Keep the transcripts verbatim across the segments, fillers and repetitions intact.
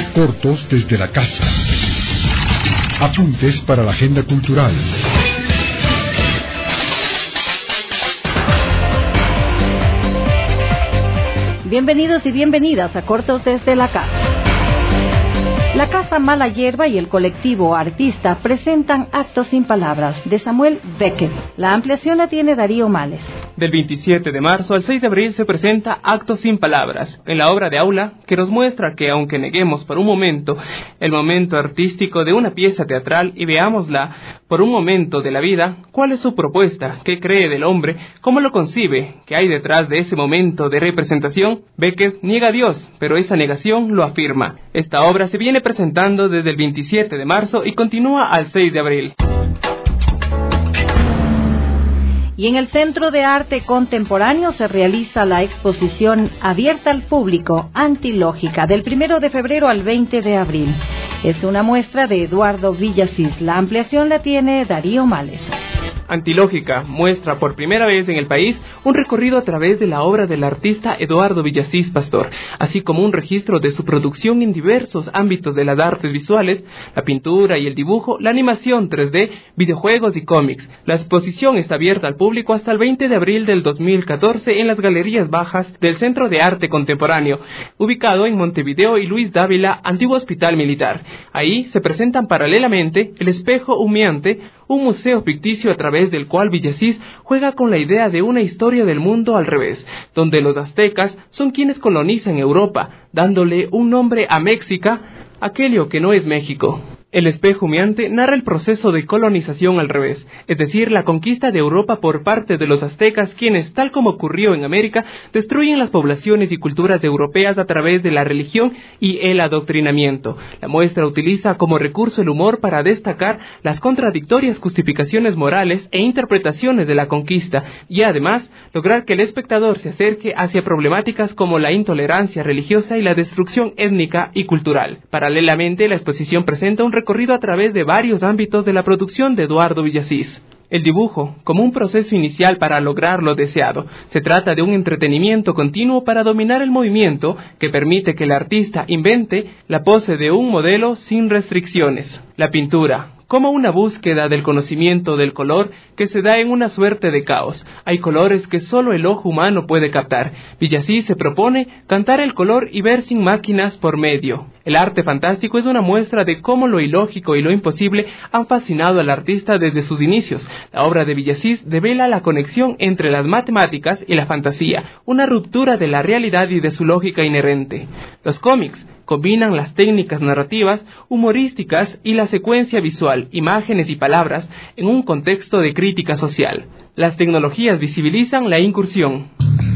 Cortos desde la casa. Apuntes para la agenda cultural. Bienvenidos y bienvenidas a Cortos desde la casa. La Casa Mala Hierba y el colectivo Artista presentan Actos sin Palabras, de Samuel Beckett. La ampliación la tiene Darío Males. Del veintisiete de marzo al seis de abril se presenta Actos sin Palabras, en la obra de aula que nos muestra que, aunque neguemos por un momento el momento artístico de una pieza teatral y veámosla por un momento de la vida, ¿cuál es su propuesta? ¿Qué cree del hombre? ¿Cómo lo concibe? ¿Qué hay detrás de ese momento de representación? Beckett niega a Dios, pero esa negación lo afirma. Esta obra se viene presentando desde el veintisiete de marzo y continúa al seis de abril. Y en el Centro de Arte Contemporáneo se realiza la exposición abierta al público Antilógica del primero de febrero al veinte de abril. Es una muestra de Eduardo Villasís. La ampliación la tiene Darío Males. Antilógica muestra por primera vez en el país un recorrido a través de la obra del artista Eduardo Villasís Pastor, así como un registro de su producción en diversos ámbitos de las artes visuales, la pintura y el dibujo, la animación tres D, videojuegos y cómics. La exposición está abierta al público hasta el veinte de abril del dos mil catorce en las Galerías Bajas del Centro de Arte Contemporáneo, ubicado en Montevideo y Luis Dávila, antiguo Hospital Militar. Ahí se presentan paralelamente El Espejo Humeante, un museo ficticio a través del cual Villasís juega con la idea de una historia del mundo al revés, donde los aztecas son quienes colonizan Europa, dándole un nombre a México, aquello que no es México. El Espejo Humeante narra el proceso de colonización al revés, es decir, la conquista de Europa por parte de los aztecas, quienes, tal como ocurrió en América, destruyen las poblaciones y culturas europeas a través de la religión y el adoctrinamiento. La muestra utiliza como recurso el humor para destacar las contradictorias justificaciones morales e interpretaciones de la conquista, y además lograr que el espectador se acerque hacia problemáticas como la intolerancia religiosa y la destrucción étnica y cultural. Paralelamente, la exposición presenta un recorrido a través de varios ámbitos de la producción de Eduardo Villasís. El dibujo, como un proceso inicial para lograr lo deseado. Se trata de un entretenimiento continuo para dominar el movimiento que permite que el artista invente la pose de un modelo sin restricciones. La pintura, como una búsqueda del conocimiento del color que se da en una suerte de caos. Hay colores que solo el ojo humano puede captar. Villasís se propone cantar el color y ver sin máquinas por medio. El arte fantástico es una muestra de cómo lo ilógico y lo imposible han fascinado al artista desde sus inicios. La obra de Villasís devela la conexión entre las matemáticas y la fantasía, una ruptura de la realidad y de su lógica inherente. Los cómics combinan las técnicas narrativas, humorísticas y la secuencia visual, imágenes y palabras en un contexto de crítica social. Las tecnologías visibilizan la incursión.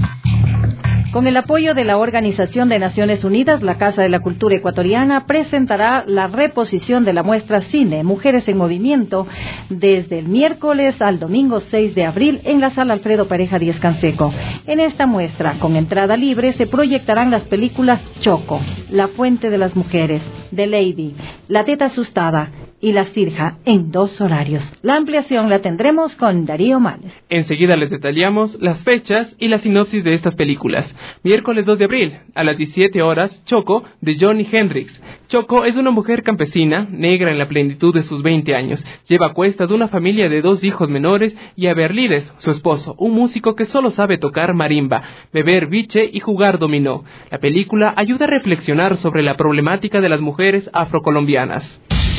Con el apoyo de la Organización de Naciones Unidas, la Casa de la Cultura Ecuatoriana presentará la reposición de la muestra Cine Mujeres en Movimiento desde el miércoles al domingo seis de abril en la Sala Alfredo Pareja Díez Canseco. En esta muestra, con entrada libre, se proyectarán las películas Choco, La Fuente de las Mujeres, The Lady, La Teta Asustada y La Sirja en dos horarios. La ampliación la tendremos con Darío Males. Enseguida les detallamos las fechas y la sinopsis de estas películas. Miércoles dos de abril, a las diecisiete horas, Choco, de Johnny Hendrix. Choco es una mujer campesina, negra en la plenitud de sus veinte años. Lleva a cuestas una familia de dos hijos menores y a Berlides, su esposo, un músico que solo sabe tocar marimba, beber biche y jugar dominó. La película ayuda a reflexionar sobre la problemática de las mujeres afrocolombianas.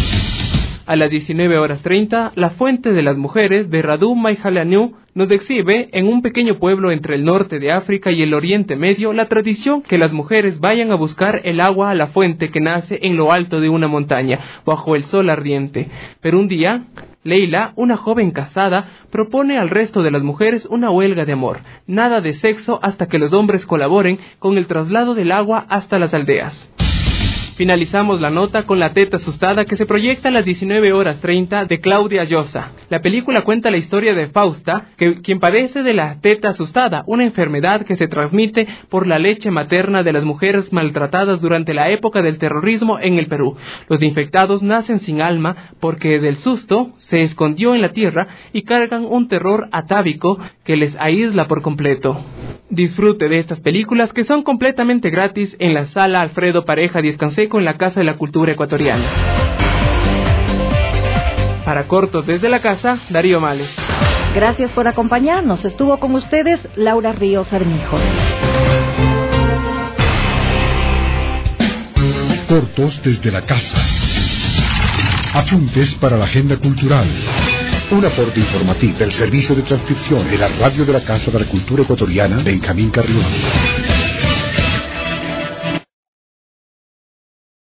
A las diecinueve horas treinta, La Fuente de las Mujeres, de Radu Mayhalaniu, nos exhibe en un pequeño pueblo entre el norte de África y el Oriente Medio la tradición que las mujeres vayan a buscar el agua a la fuente que nace en lo alto de una montaña, bajo el sol ardiente. Pero un día, Leila, una joven casada, propone al resto de las mujeres una huelga de amor, nada de sexo hasta que los hombres colaboren con el traslado del agua hasta las aldeas. Finalizamos la nota con La Teta Asustada, que se proyecta a las diecinueve horas treinta, de Claudia Llosa. La película cuenta la historia de Fausta, que, quien padece de la teta asustada, una enfermedad que se transmite por la leche materna de las mujeres maltratadas durante la época del terrorismo en el Perú. Los infectados nacen sin alma porque del susto se escondió en la tierra y cargan un terror atávico que les aísla por completo. Disfrute de estas películas, que son completamente gratis en la Sala Alfredo Pareja Díez Canseco Pacheco en la Casa de la Cultura Ecuatoriana. Para Cortos desde la Casa, Darío Males. Gracias por acompañarnos. Estuvo con ustedes Laura Ríos Armijo. Cortos desde la Casa. Apuntes para la agenda cultural. Un aporte informativo del Servicio de Transcripción de la Radio de la Casa de la Cultura Ecuatoriana, Benjamín Carrión.